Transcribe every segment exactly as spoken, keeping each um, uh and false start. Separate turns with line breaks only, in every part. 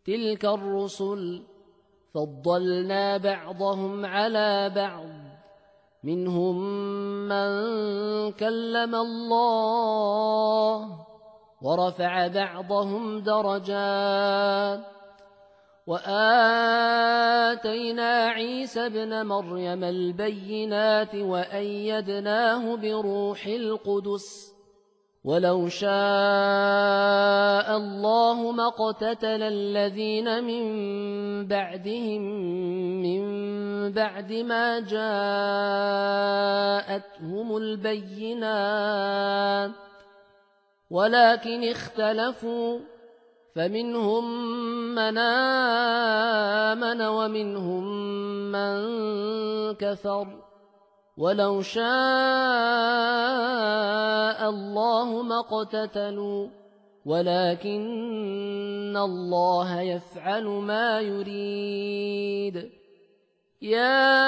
تلك الرسل فضلنا بعضهم على بعض منهم من كلم الله ورفع بعضهم درجات وآتينا عيسى ابن مريم البينات وأيدناه بروح القدس ولو شاء الله ما اقتتل الذين من بعدهم من بعد ما جاءتهم البينات ولكن اختلفوا فمنهم من آمن ومنهم من كفر ولو شاء الله ما اقتتلوا ولكن الله يفعل ما يريد. يا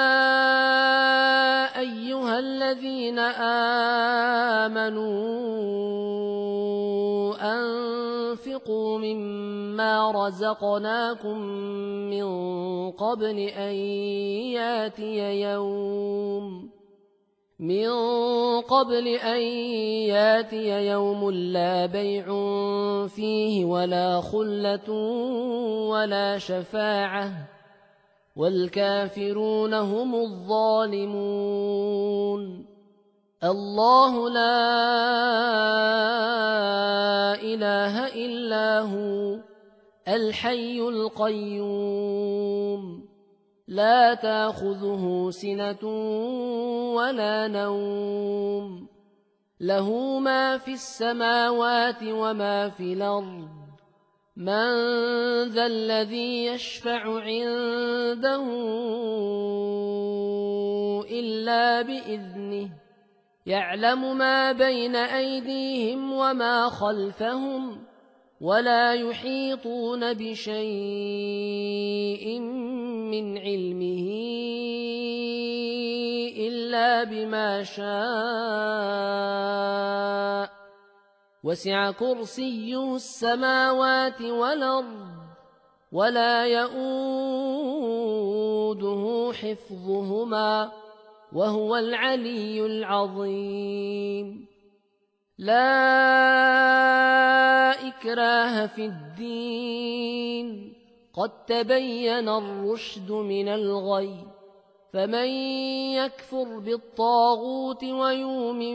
أيها الذين آمنوا أنفقوا مما رزقناكم من قبل أن ياتي يوم من قبل أن ياتي يوم لا بيع فيه ولا خلة ولا شفاعة والكافرون هم الظالمون. الله لا إله إلا هو الحي القيوم لا تأخذه سنة ولا نوم له ما في السماوات وما في الأرض من ذا الذي يشفع عنده إلا بإذنه يعلم ما بين أيديهم وما خلفهم ولا يحيطون بشيء من علمه إلا بما شاء وسع كرسيه السماوات والأرض ولا يؤوده حفظهما وهو العلي العظيم. لا إكراه في الدين قد تبين الرشد من الغي فمن يكفر بالطاغوت ويؤمن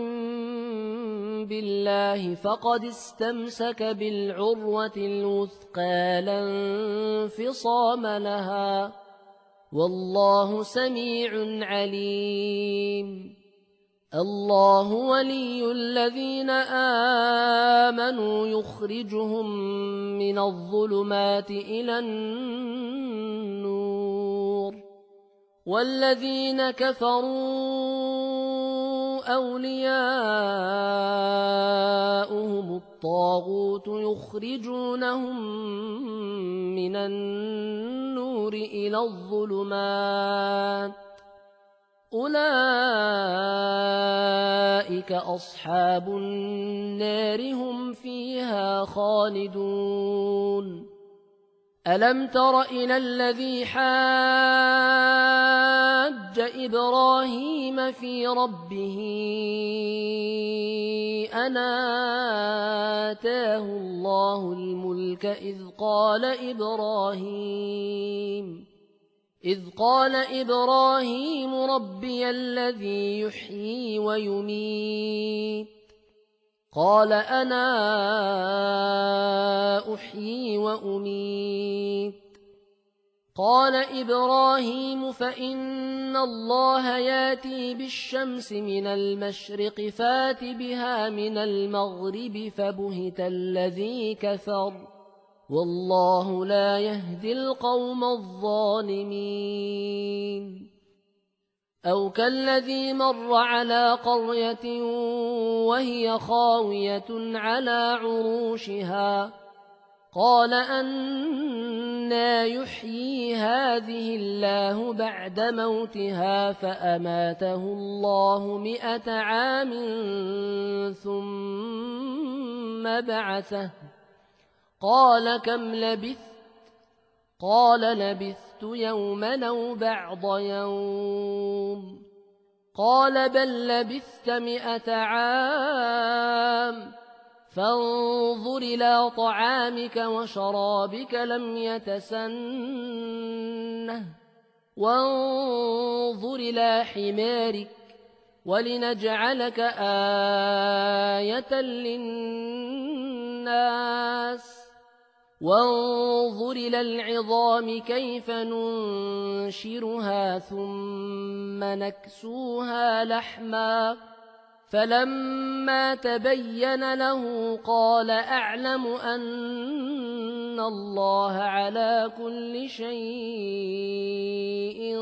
بالله فقد استمسك بالعروة الوثقى لا انفصام لها والله سميع عليم. الله ولي الذين آمنوا يخرجهم من الظلمات إلى النور والذين كفروا أولياؤهم الطاغوت يخرجونهم من النور إلى الظلمات أولئك أصحاب النار هم فيها خالدون. ألم تر إلى الذي حاج إبراهيم في ربه أن آتاه الله الملك إذ قال إبراهيم إذ قال إبراهيم ربي الذي يحيي ويميت قال أنا أحيي وأميت قال إبراهيم فإن الله ياتي بالشمس من المشرق فات بها من المغرب فبهت الذي كفر والله لا يهدي القوم الظالمين. أو كالذي مر على قرية وهي خاوية على عروشها قال أنى يحيي هذه الله بعد موتها فأماته الله مئة عام ثم بعثه قال كم لبثت قال لبثت يوما أو بعض يوم قال بل لبثت مئة عام فانظر إلى طعامك وشرابك لم يتسنه وانظر إلى حمارك ولنجعلك آية للناس وانظر إلى العظام كيف ننشرها ثم نكسوها لحما فلما تبين له قال أعلم أن الله على كل شيء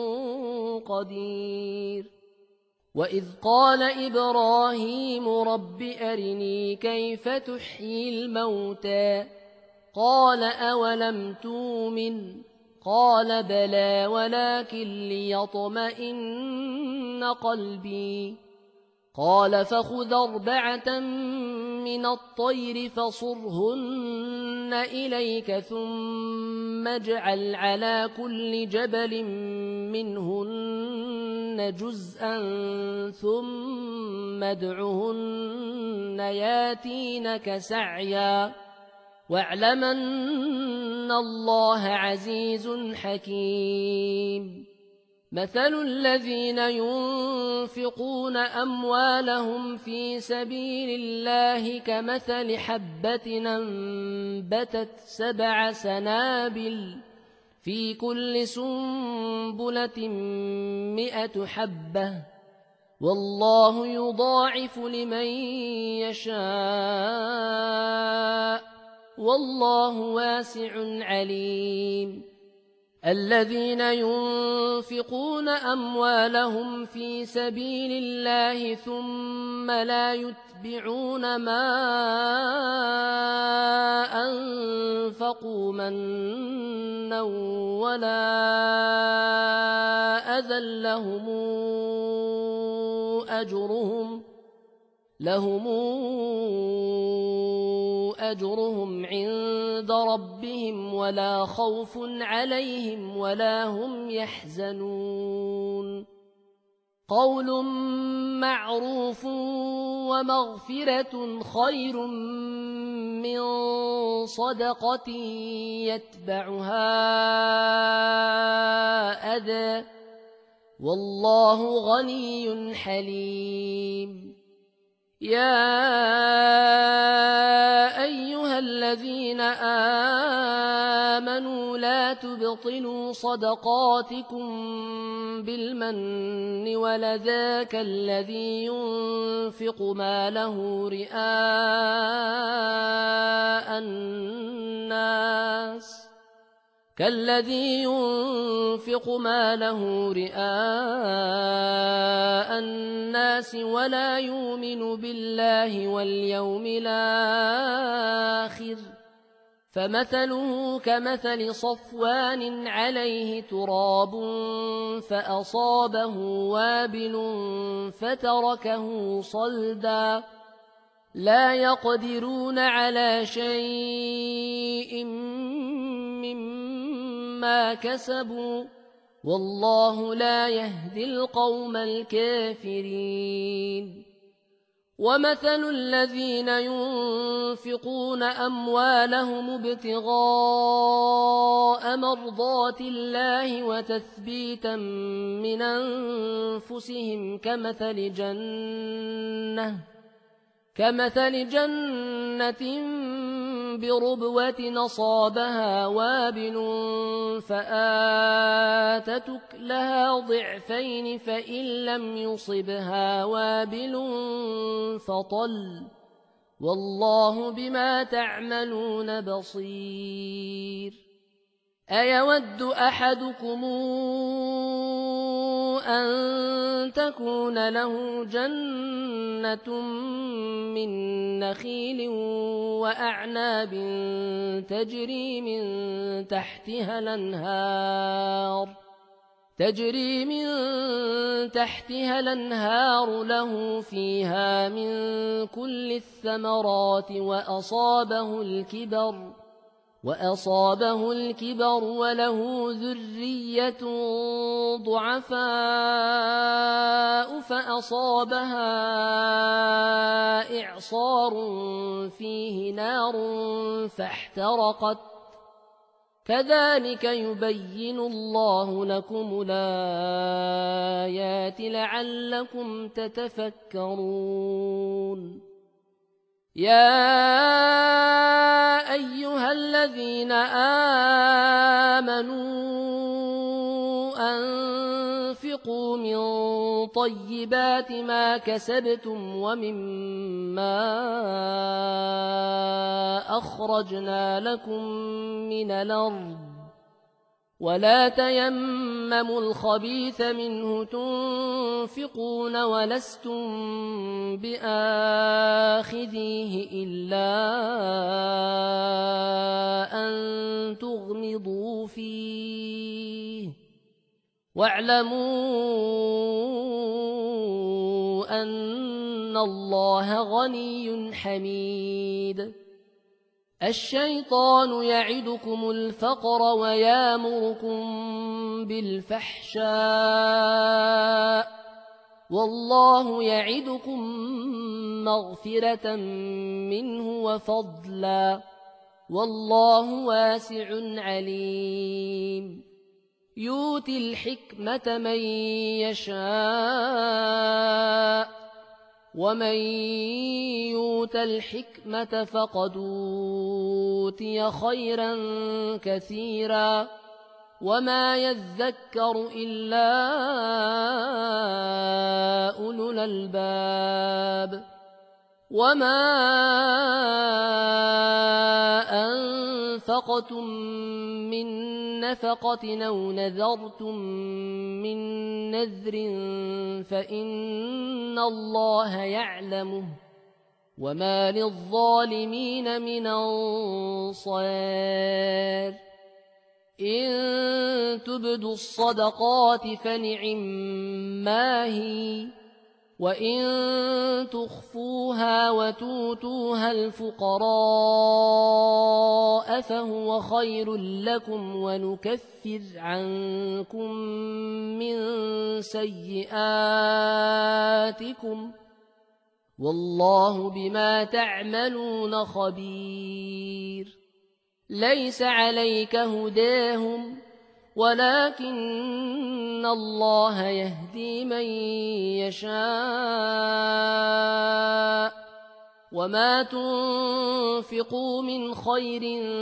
قدير وإذ قال إبراهيم رب أرني كيف تحيي الموتى قال أولم تؤمن قال بلى ولكن ليطمئن قلبي قال فخذ أربعة من الطير فصرهن إليك ثم اجعل على كل جبل منهن جزءا ثم ادعهن ياتينك سعيا واعلم أن الله عزيز حكيم مثل الذين ينفقون أموالهم في سبيل الله كمثل حبة أنبتت سبع سنابل في كل سنبلة مئة حبة والله يضاعف لمن يشاء والله واسع عليم الذين ينفقون أموالهم في سبيل الله ثم لا يتبعون ما أنفقوا منا ولا أذى لهم أجرهم لهم أجرهم عند ربهم ولا خوف عليهم ولا هم يحزنون قول معروف ومغفرة خير من صدقة يتبعها أذى والله غني حليم يا أيها الذين آمنوا لا تبطلوا صدقاتكم بالمن ولذا كالذي ينفق ماله رئاء الناس كالذي ينفق ماله رئاء الناس ولا يؤمن بالله واليوم الآخر فمثله كمثل صفوان عليه تراب فأصابه وابل فتركه صلدا لا يقدرون على شيء مما كسبوا والله لا يهدي القوم الكافرين ومثل الذين ينفقون أموالهم ابتغاء مرضات الله وتثبيتا من أنفسهم كمثل جنة كمثل جنة بربوة نصابها وابل فآتت أكلها ضعفين فإن لم يصبها وابل فطل والله بما تعملون بصير أيود أحدكم أن تكون له جنة من نخيل وأعناب تجري من تحتها الأنهار تجري من تحتها الأنهار له فيها من كل الثمرات وأصابه الكبر وأصابه الكبر وله ذرية ضعفاء فأصابها إعصار فيه نار فاحترقت كذلك يبين الله لكم الآيات لعلكم تتفكرون. يا أيها الذين آمنوا أنفقوا من طيبات ما كسبتم ومما أخرجنا لكم من الأرض ولا تيمموا الخبيث منه تنفقون ولستم بآخذيه إلا أن تغمضوا فيه واعلموا أن الله غني حميد. الشيطان يعدكم الفقر ويامركم بالفحشاء والله يعدكم مغفرة منه وفضلا والله واسع عليم. يؤتي الحكمة من يشاء ومن يؤت الحكمة فقد أوتي خيرا كثيرا وما يذكر إلا أولو الألباب. وما أنفقتم من نفقة أو نذرتم من نذر فإن الله يعلمه وما للظالمين من أنصار. إن تبدوا الصدقات فنعما هي وإن تخفوها وتؤتوها الفقراء فهو خير لكم ونكفر عنكم من سيئاتكم والله بما تعملون خبير. ليس عليك هداهم ولكن الله يهدي من يشاء وما تنفقوا من خير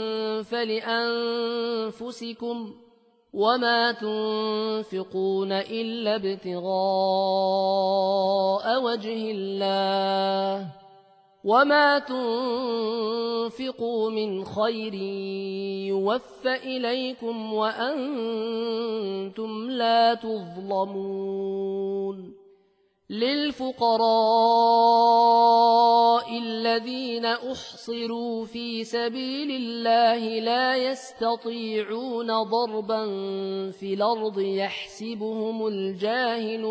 فلأنفسكم وما تنفقون إلا ابتغاء وجه الله وما تنفقوا من خير يوفى إليكم وأنتم لا تظلمون. للفقراء الذين أحصروا في سبيل الله لا يستطيعون ضربا في الأرض يحسبهم الجاهل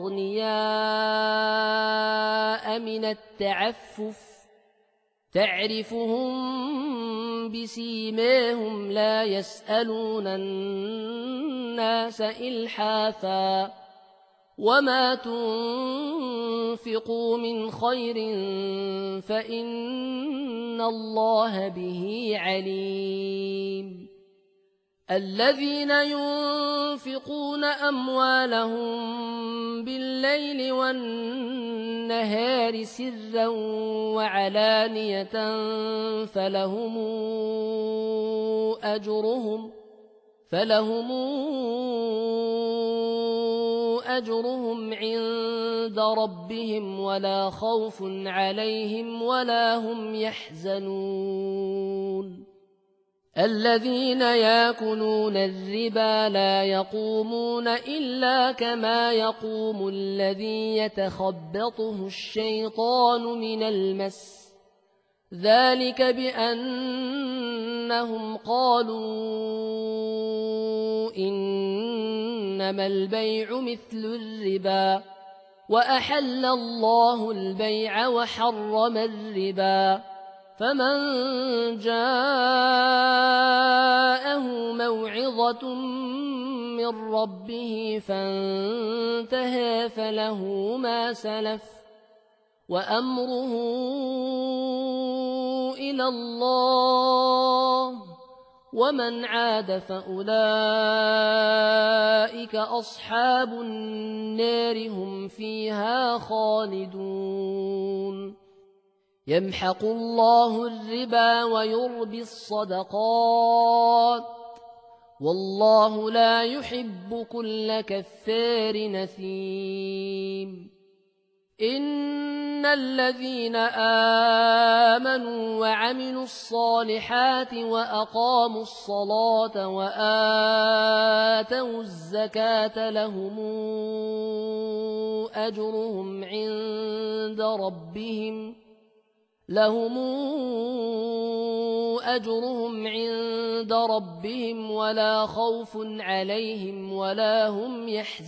أغنياء من التعفف تعرفهم بسيماهم لا يسألون الناس إلحافا وما تنفقوا من خير فإن الله به عليم. الذين ينفقون أموالهم بالليل والنهار سرا وعلانية فلهم أجرهم فلهم أجرهم عند ربهم ولا خوف عليهم ولا هم يحزنون. الذين يأكلون الربا لا يقومون إلا كما يقوم الذي يتخبطه الشيطان من المس ذلك بأنهم قالوا إنما البيع مثل الربا وأحل الله البيع وحرم الربا فمن جاءه موعظة من ربه فانتهى فله ما سلف وأمره إلى الله ومن عاد فأولئك أصحاب النار هم فيها خالدون يمحق الله الربا ويربي الصدقات والله لا يحب كل كفار نثيم إن الذين آمنوا وعملوا الصالحات وأقاموا الصلاة وآتوا الزكاة لهم أجرهم عند ربهم لهم أجرهم عند ربهم ولا خوف عليهم ولا هم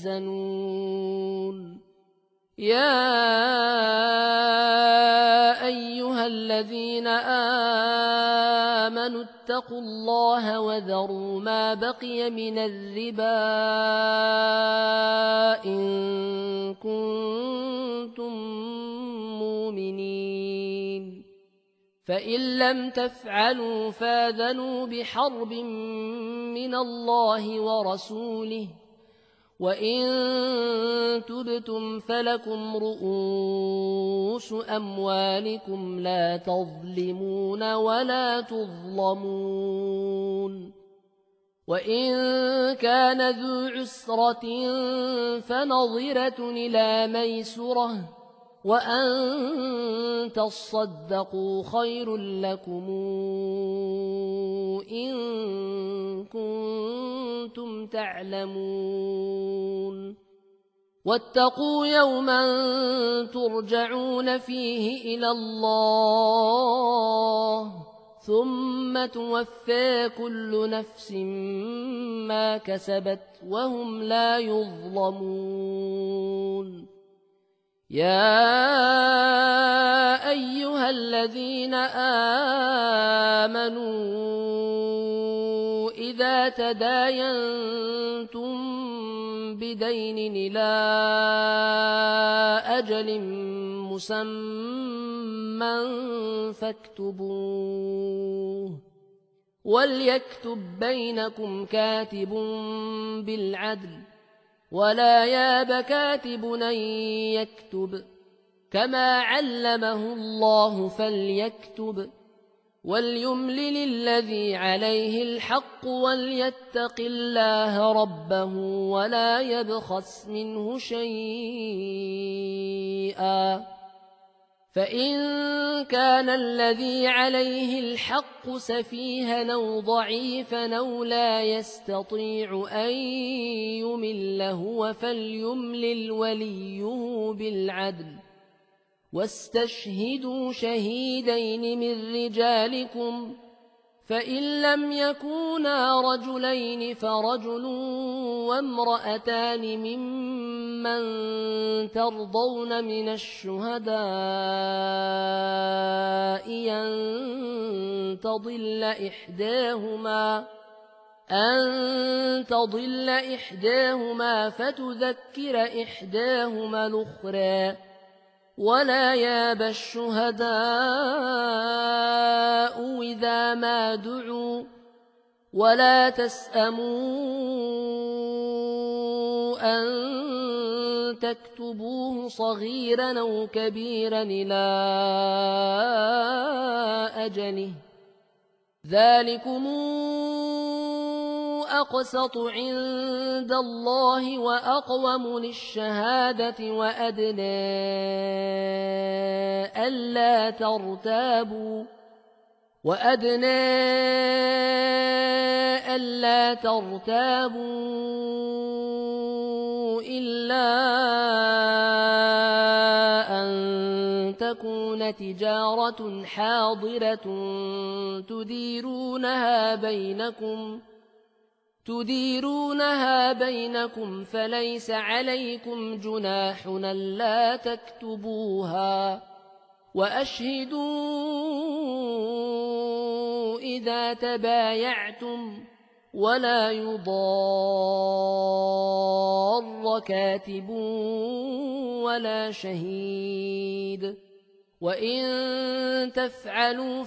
يحزنون يا أيها الذين آمنوا اتقوا الله وذروا ما بقي من الربا إن كنتم مؤمنين فإن لم تفعلوا فاذنوا بحرب من الله ورسوله وإن تبتم فلكم رؤوس أموالكم لا تظلمون ولا تظلمون وإن كان ذو عسرة فنظرة إلى ميسرة وأن تصدقوا خير لكم إن كنتم تعلمون واتقوا يوما ترجعون فيه إلى الله ثم توفى كل نفس ما كسبت وهم لا يظلمون يا أيها الذين آمنوا إذا تداينتم بدين إلى أجل مسمى فاكتبوه وليكتب بينكم كاتب بالعدل ولا ياب كاتب أن يكتب كما علمه الله فليكتب وليملل الذي عليه الحق وليتق الله ربه ولا يبخس منه شيئا فإن كان الذي عليه الحق سفيها أو ضعيفا أو لا يستطيع أن يمل هو فليملل وليه بالعدل واستشهدوا شهيدين من رجالكم فإن لم يكونا رجلين فرجل وامرأتان ممن ترضون من الشهداء أن تضل إحداهما أن تضل إحداهما فتذكر إحداهما الأخرى ولا ياب الشهداء إذا ما دعوا ولا تسأموا أن تكتبوه صغيرا أو كبيرا إلى أجله ذلكم أقسط عند الله وأقوم للشهادة وأدنى ألا ترتابوا وأدنى ألا ترتابوا إلا أن تكون تجارة حاضرة تديرونها بينكم تديرونها بينكم فليس عليكم جناح ألا تكتبوها وأشهدوا إذا تبايعتم ولا يضار كاتب ولا شهيد وإن تفعلوا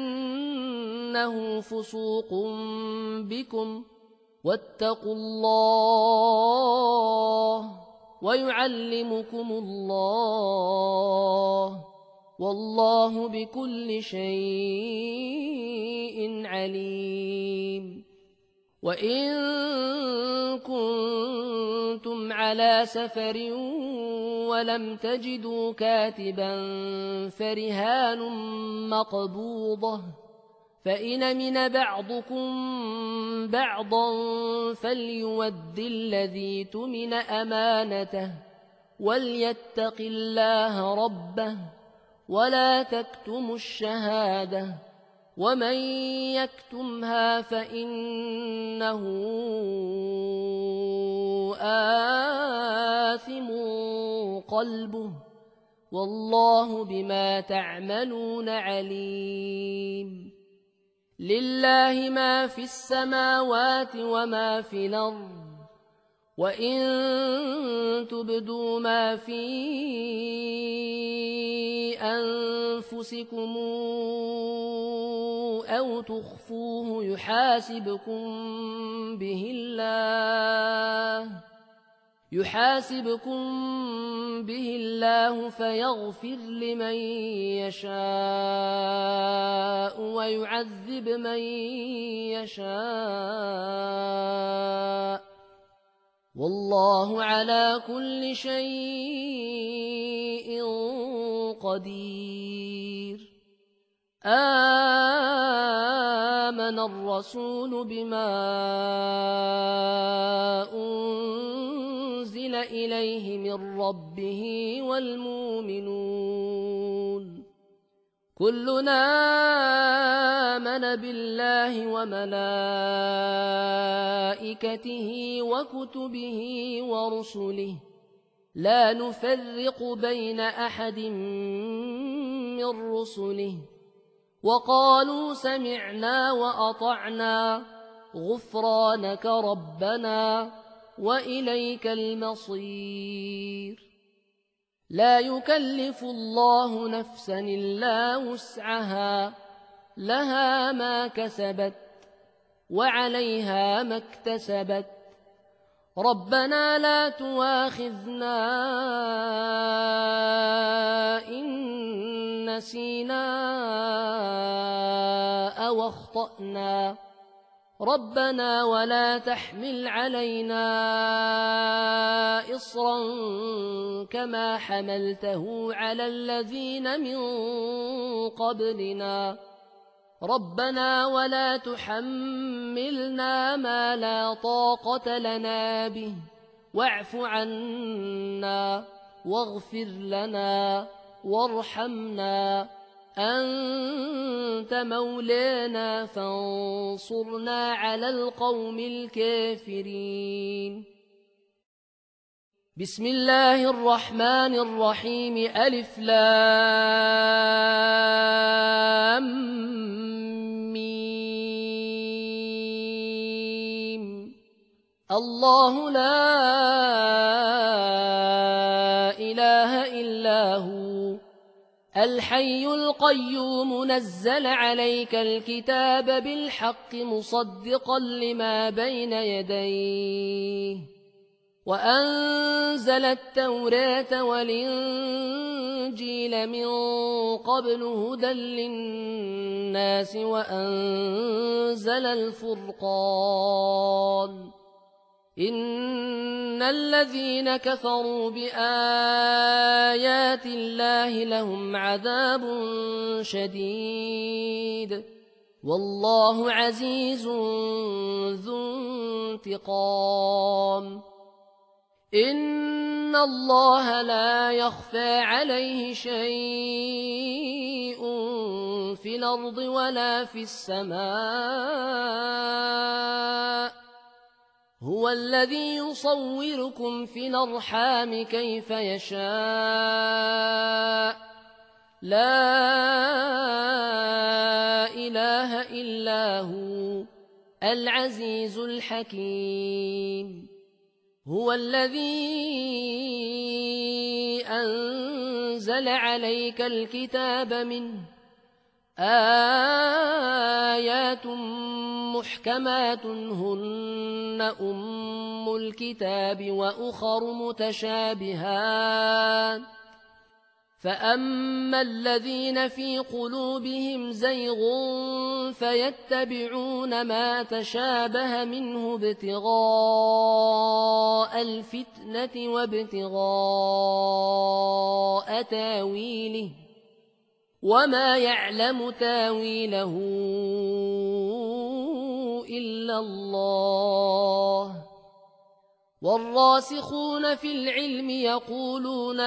فإنه فسوق بكم واتقوا الله ويعلمكم الله والله بكل شيء عليم وإن كنتم على سفر ولم تجدوا كاتبا فرهان مقبوضة فإن من بعضكم بعضا فليؤد الذي اؤتمن أمانته وليتق الله ربه ولا تكتموا الشهادة ومن يكتمها فإنه آثم قلبه والله بما تعملون عليم لله ما في السماوات وما في الأرض وإن تبدوا ما في أنفسكم أو تخفوه يحاسبكم به الله يحاسبكم به الله فيغفر لمن يشاء ويعذب من يشاء والله على كل شيء قدير آمن الرسول بما أنزل إليه من ربه والمؤمنون كلنا آمن بالله وملائكته وكتبه ورسله لا نفرق بين أحد من رسله وقالوا سمعنا وأطعنا غفرانك ربنا وإليك المصير لا يكلف الله نفسا إلا وسعها لها ما كسبت وعليها ما اكتسبت ربنا لا تواخذنا إن نسينا أو أخطأنا ربنا ولا تحمل علينا إصرا كما حملته على الذين من قبلنا ربنا ولا تحملنا ما لا طاقة لنا به واعف عنا واغفر لنا وارحمنا أنت مولانا فانصرنا على القوم الكافرين بسم الله الرحمن الرحيم ألف لام ميم الله لا إله إلا هو الحي القيوم نزل عليك الكتاب بالحق مصدقا لما بين يديه وأنزل التوراة والإنجيل من قبل هدى للناس وأنزل الفرقان إن الذين كفروا بآيات الله لهم عذاب شديد والله عزيز ذو انتقام إن الله لا يخفى عليه شيء في الأرض ولا في السماء هو الذي يصوركم في الأرحام كيف يشاء لا إله إلا هو العزيز الحكيم. هو الذي أنزل عليك الكتاب منه آيات محكمات هن أم الكتاب وأخر متشابهات فأما الذين في قلوبهم زيغ فيتبعون ما تشابه منه ابتغاء الفتنة وابتغاء تاويله وما يعلم تاويله إلا الله. والراسخون في العلم يقولون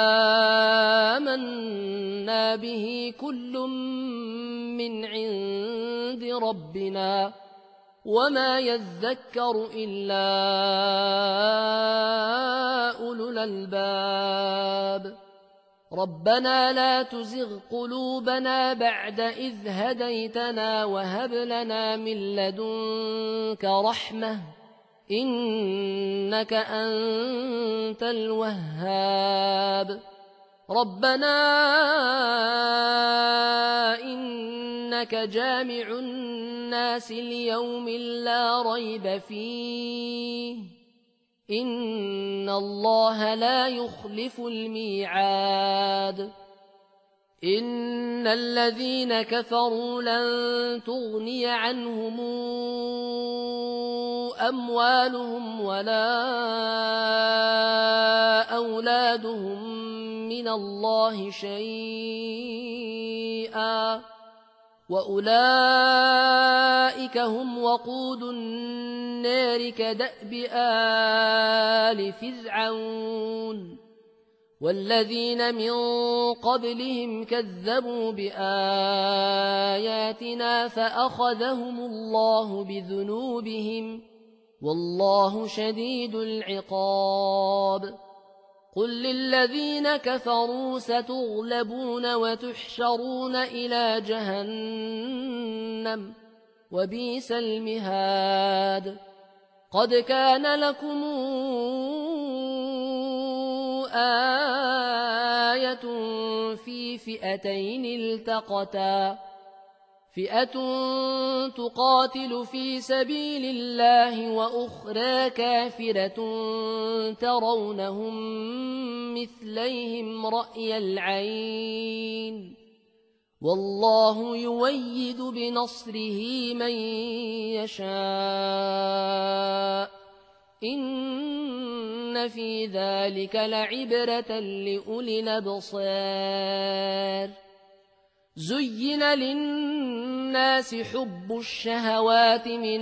آمنا به كل من عند ربنا وما يذكر إلا أولو الألباب. ربنا لا تزغ قلوبنا بعد إذ هديتنا وهب لنا من لدنك رحمة إنك أنت الوهاب. ربنا إنك جامع الناس ليوم لا ريب فيه إن الله لا يخلف الميعاد. إن الذين كفروا لن تغني عنهم أموالهم ولا أولادهم من الله شيئا وأولئك هم وقود النار كدأب آل فرعون والذين من قبلهم كذبوا بآياتنا فأخذهم الله بذنوبهم والله شديد العقاب. قل للذين كفروا ستغلبون وتحشرون إلى جهنم وبئس المهاد. قد كان لكم آية في فئتين التقتا فئة تقاتل في سبيل الله وأخرى كافرة ترونهم مثليهم رأي العين والله يؤيد بنصره من يشاء إن في ذلك لعبرة لأولي الأبصار. زين للناس حب الشهوات من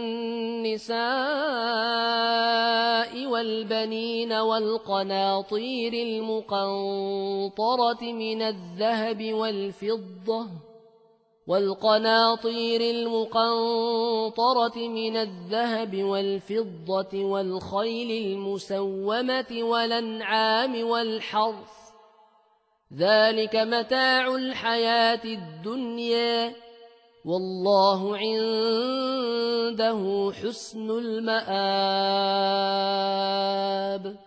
النساء والبنين والقناطير المقنطرة من الذهب والفضة والقناطير المقنطرة من الذهب والفضة والخيل المسومة والأنعام والحرث ذلك متاع الحياة الدنيا والله عنده حسن المآب.